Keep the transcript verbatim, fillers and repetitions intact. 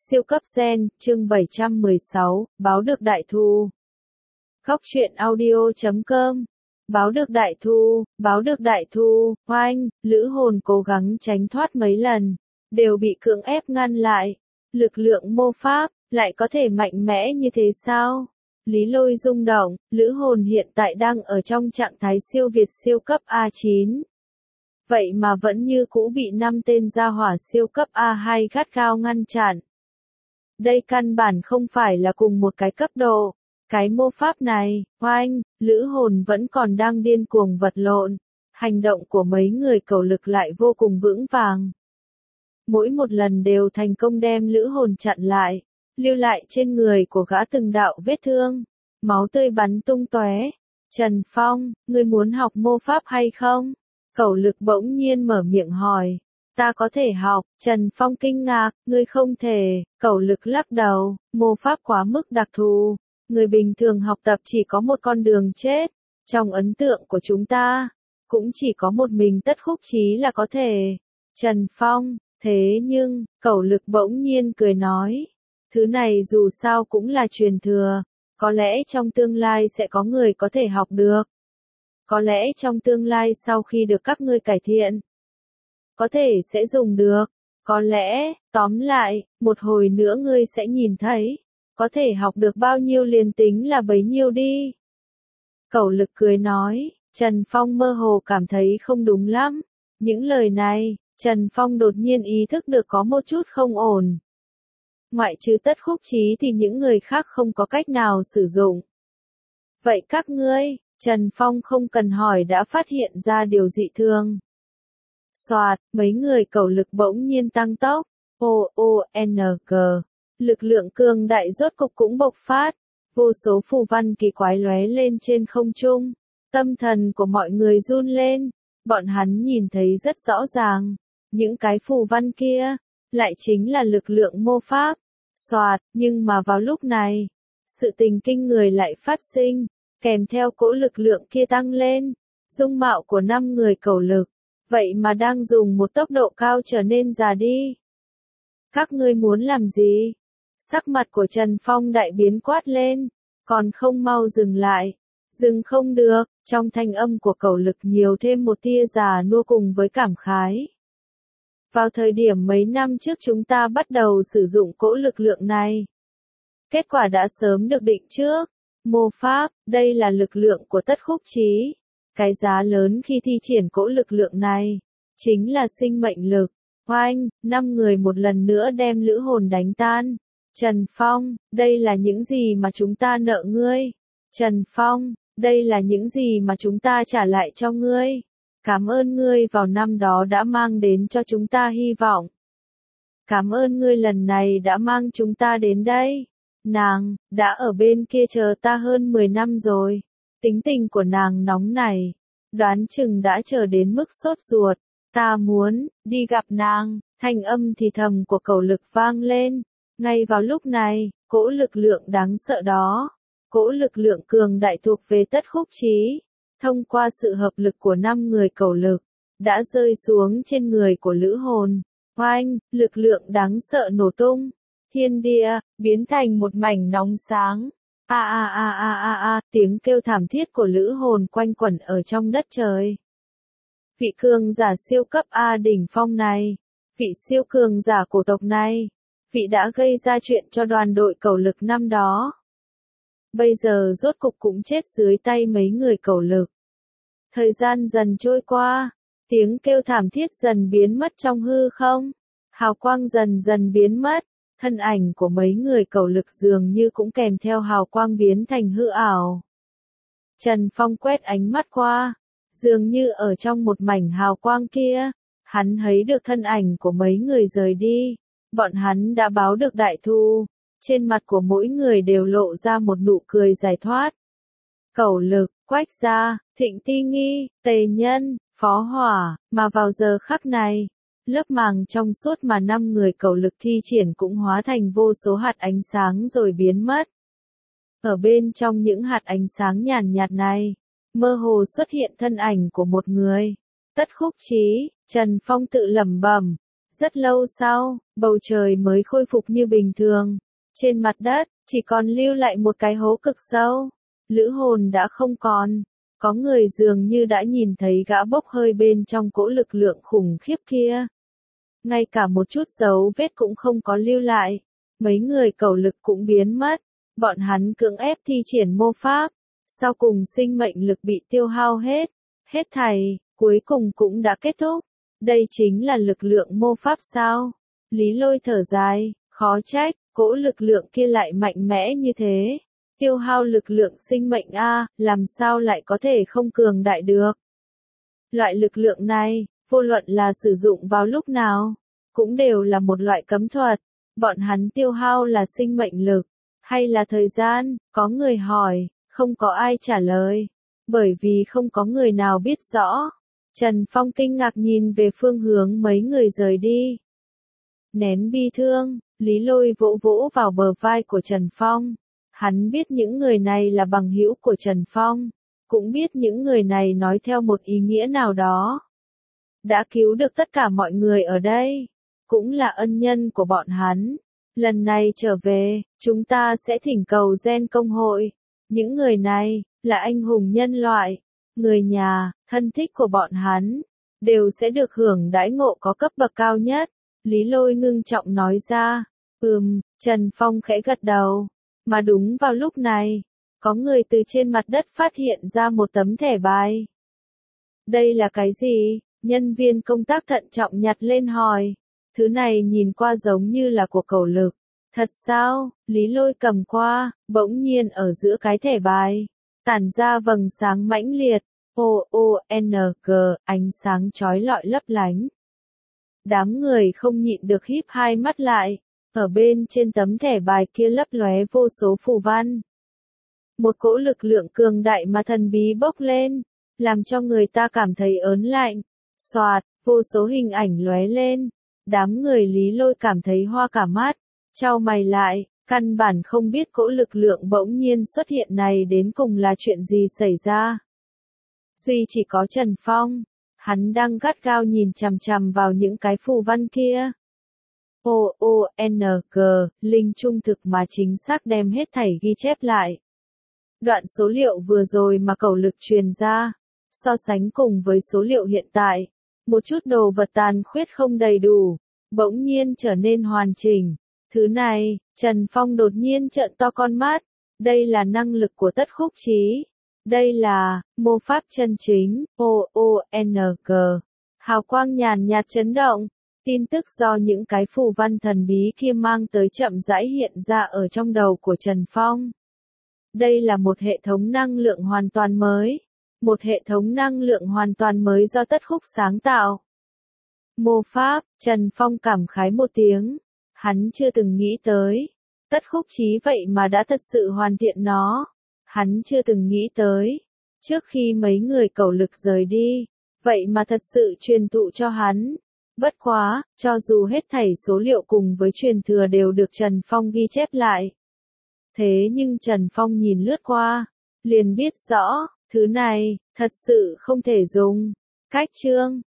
Siêu cấp gen, chương bảy trăm mười sáu, báo được đại thu. Góc truyện audio chấm com. Báo được đại thu, báo được đại thu, oanh, lữ hồn cố gắng tránh thoát mấy lần, đều bị cưỡng ép ngăn lại. Lực lượng mô pháp, lại có thể mạnh mẽ như thế sao? Lý Lôi rung động, lữ hồn hiện tại đang ở trong trạng thái siêu việt siêu cấp A chín. Vậy mà vẫn như cũ bị năm tên gia hỏa siêu cấp A hai gắt gao ngăn chặn. Đây căn bản không phải là cùng một cái cấp độ. Cái mô pháp này, oanh, lữ hồn vẫn còn đang điên cuồng vật lộn. Hành động của mấy người cầu lực lại vô cùng vững vàng. Mỗi một lần đều thành công đem lữ hồn chặn lại, lưu lại trên người của gã từng đạo vết thương. Máu tươi bắn tung tóe. Trần Phong, ngươi muốn học mô pháp hay không? Cầu lực bỗng nhiên mở miệng hỏi. Ta có thể học, Trần Phong kinh ngạc, ngươi không thể, cầu lực lắc đầu, mô pháp quá mức đặc thù, người bình thường học tập chỉ có một con đường chết, trong ấn tượng của chúng ta, cũng chỉ có một mình Tất Khúc Chí là có thể. Trần Phong, thế nhưng, cầu lực bỗng nhiên cười nói, thứ này dù sao cũng là truyền thừa, có lẽ trong tương lai sẽ có người có thể học được. Có lẽ trong tương lai sau khi được các ngươi cải thiện, có thể sẽ dùng được, có lẽ, tóm lại, một hồi nữa ngươi sẽ nhìn thấy, có thể học được bao nhiêu liền tính là bấy nhiêu đi. Cẩu lực cười nói, Trần Phong mơ hồ cảm thấy không đúng lắm. Những lời này, Trần Phong đột nhiên ý thức được có một chút không ổn. Ngoại trừ Tất Khúc Chí thì những người khác không có cách nào sử dụng. Vậy các ngươi, Trần Phong không cần hỏi đã phát hiện ra điều dị thường. Soạt, mấy người cầu lực bỗng nhiên tăng tốc, O O N G, lực lượng cường đại rốt cục cũng bộc phát, vô số phù văn kỳ quái lóe lên trên không trung, tâm thần của mọi người run lên, bọn hắn nhìn thấy rất rõ ràng, những cái phù văn kia, lại chính là lực lượng mô pháp, soạt, nhưng mà vào lúc này, sự tình kinh người lại phát sinh, kèm theo cỗ lực lượng kia tăng lên, dung mạo của năm người cầu lực. Vậy mà đang dùng một tốc độ cao trở nên già đi. Các ngươi muốn làm gì? Sắc mặt của Trần Phong đại biến quát lên, còn không mau dừng lại. Dừng không được, trong thanh âm của cầu lực nhiều thêm một tia già nua cùng với cảm khái. Vào thời điểm mấy năm trước chúng ta bắt đầu sử dụng cỗ lực lượng này. Kết quả đã sớm được định trước. Mô pháp, đây là lực lượng của Tất Khúc Chí. Cái giá lớn khi thi triển cỗ lực lượng này, chính là sinh mệnh lực. Oanh, năm người một lần nữa đem lữ hồn đánh tan. Trần Phong, đây là những gì mà chúng ta nợ ngươi. Trần Phong, đây là những gì mà chúng ta trả lại cho ngươi. Cảm ơn ngươi vào năm đó đã mang đến cho chúng ta hy vọng. Cảm ơn ngươi lần này đã mang chúng ta đến đây. Nàng, đã ở bên kia chờ ta hơn mười năm rồi. Tính tình của nàng nóng này, đoán chừng đã chờ đến mức sốt ruột, ta muốn, đi gặp nàng, thanh âm thì thầm của cầu lực vang lên, ngay vào lúc này, cỗ lực lượng đáng sợ đó, cỗ lực lượng cường đại thuộc về Tất Khúc Chí, thông qua sự hợp lực của năm người cầu lực, đã rơi xuống trên người của lữ hồn, oanh, lực lượng đáng sợ nổ tung, thiên địa, biến thành một mảnh nóng sáng. A a a a a a, tiếng kêu thảm thiết của lữ hồn quanh quẩn ở trong đất trời. Vị cường giả siêu cấp A đỉnh phong này, vị siêu cường giả cổ tộc này, vị đã gây ra chuyện cho đoàn đội cầu lực năm đó. Bây giờ rốt cục cũng chết dưới tay mấy người cầu lực. Thời gian dần trôi qua, tiếng kêu thảm thiết dần biến mất trong hư không, hào quang dần dần biến mất. Thân ảnh của mấy người cầu lực dường như cũng kèm theo hào quang biến thành hư ảo. Trần Phong quét ánh mắt qua, dường như ở trong một mảnh hào quang kia, hắn thấy được thân ảnh của mấy người rời đi, bọn hắn đã báo được đại thu, trên mặt của mỗi người đều lộ ra một nụ cười giải thoát. Cầu lực, Quách Gia, Thịnh Ti Nghi, Tề Nhân, Phó Hỏa, mà vào giờ khắc này, lớp màng trong suốt mà năm người cầu lực thi triển cũng hóa thành vô số hạt ánh sáng rồi biến mất. Ở bên trong những hạt ánh sáng nhàn nhạt này, mơ hồ xuất hiện thân ảnh của một người. Tất Khúc Chí, Trần Phong tự lẩm bẩm, Rất lâu sau, bầu trời mới khôi phục như bình thường. Trên mặt đất, chỉ còn lưu lại một cái hố cực sâu. Lữ hồn đã không còn. Có người dường như đã nhìn thấy gã bốc hơi bên trong cỗ lực lượng khủng khiếp kia. Ngay cả một chút dấu vết cũng không có lưu lại. Mấy người cẩu lực cũng biến mất. Bọn hắn cưỡng ép thi triển mô pháp. Sau cùng sinh mệnh lực bị tiêu hao hết. Hết thảy, cuối cùng cũng đã kết thúc. Đây chính là lực lượng mô pháp sao? Lý Lôi thở dài, khó trách, cỗ lực lượng kia lại mạnh mẽ như thế. Tiêu hao lực lượng sinh mệnh a, làm sao lại có thể không cường đại được? Loại lực lượng này, vô luận là sử dụng vào lúc nào, cũng đều là một loại cấm thuật. Bọn hắn tiêu hao là sinh mệnh lực, hay là thời gian? Có người hỏi, không có ai trả lời, bởi vì không có người nào biết rõ. Trần Phong kinh ngạc nhìn về phương hướng mấy người rời đi. Nén bi thương, Lý Lôi vỗ vỗ vào bờ vai của Trần Phong. Hắn biết những người này là bằng hữu của Trần Phong, cũng biết những người này nói theo một ý nghĩa nào đó. Đã cứu được tất cả mọi người ở đây, cũng là ân nhân của bọn hắn. Lần này trở về, chúng ta sẽ thỉnh cầu gen công hội. Những người này, là anh hùng nhân loại, người nhà, thân thích của bọn hắn, đều sẽ được hưởng đãi ngộ có cấp bậc cao nhất. Lý Lôi ngưng trọng nói ra. Ừm, Trần Phong khẽ gật đầu. Mà đúng vào lúc này, có người từ trên mặt đất phát hiện ra một tấm thẻ bài. Đây là cái gì? Nhân viên công tác thận trọng nhặt lên hỏi. Thứ này nhìn qua giống như là của cẩu lực. Thật sao? Lý Lôi cầm qua, bỗng nhiên ở giữa cái thẻ bài, tản ra vầng sáng mãnh liệt. O-O-N-G, ánh sáng chói lọi lấp lánh. Đám người không nhịn được híp hai mắt lại. Ở bên trên tấm thẻ bài kia lấp lóe vô số phù văn. Một cỗ lực lượng cường đại mà thần bí bốc lên, làm cho người ta cảm thấy ớn lạnh. Xoạt, vô số hình ảnh lóe lên. Đám người Lý Lôi cảm thấy hoa cả mắt, chau mày lại, căn bản không biết cỗ lực lượng bỗng nhiên xuất hiện này đến cùng là chuyện gì xảy ra. Duy chỉ có Trần Phong, hắn đang gắt gao nhìn chằm chằm vào những cái phù văn kia. O-O-N-G, linh trung thực mà chính xác đem hết thảy ghi chép lại. Đoạn số liệu vừa rồi mà cẩu lực truyền ra, so sánh cùng với số liệu hiện tại, một chút đồ vật tàn khuyết không đầy đủ, bỗng nhiên trở nên hoàn chỉnh. Thứ này, Trần Phong đột nhiên trợn to con mắt, đây là năng lực của Tất Khúc Chí. Đây là, mô pháp chân chính, O-O-N-G. Hào quang nhàn nhạt chấn động, tin tức do những cái phù văn thần bí kia mang tới chậm rãi hiện ra ở trong đầu của Trần Phong. Đây là một hệ thống năng lượng hoàn toàn mới. Một hệ thống năng lượng hoàn toàn mới do Tất Khúc sáng tạo. Mô pháp, Trần Phong cảm khái một tiếng. Hắn chưa từng nghĩ tới. Tất Khúc Chí vậy mà đã thật sự hoàn thiện nó. Hắn chưa từng nghĩ tới. Trước khi mấy người cẩu lực rời đi, vậy mà thật sự truyền thụ cho hắn. Bất quá, cho dù hết thảy số liệu cùng với truyền thừa đều được Trần Phong ghi chép lại. Thế nhưng Trần Phong nhìn lướt qua, liền biết rõ, thứ này, thật sự không thể dùng. Cách chương